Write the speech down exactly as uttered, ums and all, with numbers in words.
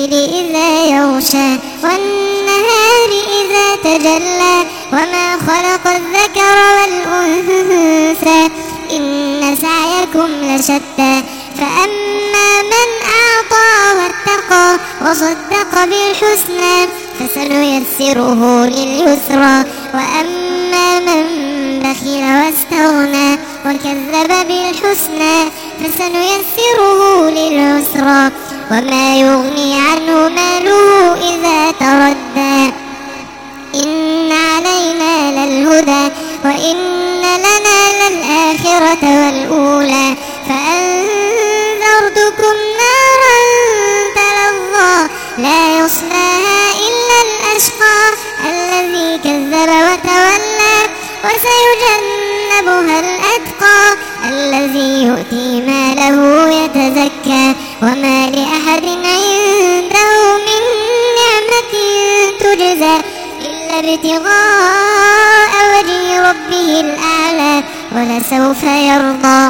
والليل إذا يغشى والنهار إذا تجلى وما خلق الذكر والأنثى إن سعيكم لشتى فأما من أعطى واتقى وصدق بالحسنى فسنيسره لليسرى وأما من بخل واستغنى وكذب بالحسنى فسنيسره للعسرى وما يغني عنه ماله إذا تردى إن علينا للهدى وإن لنا للآخرة والأولى فأنذرتكم نارا تلظى لا يصلاها إلا الأشقى الذي كذب وتولى وسيجنبها الأتقى الذي يؤتي ماله يتزكى وما لأحد عنده من نعمة تجزى إلا ابتغاء وجه ربه الأعلى ولسوف يرضى.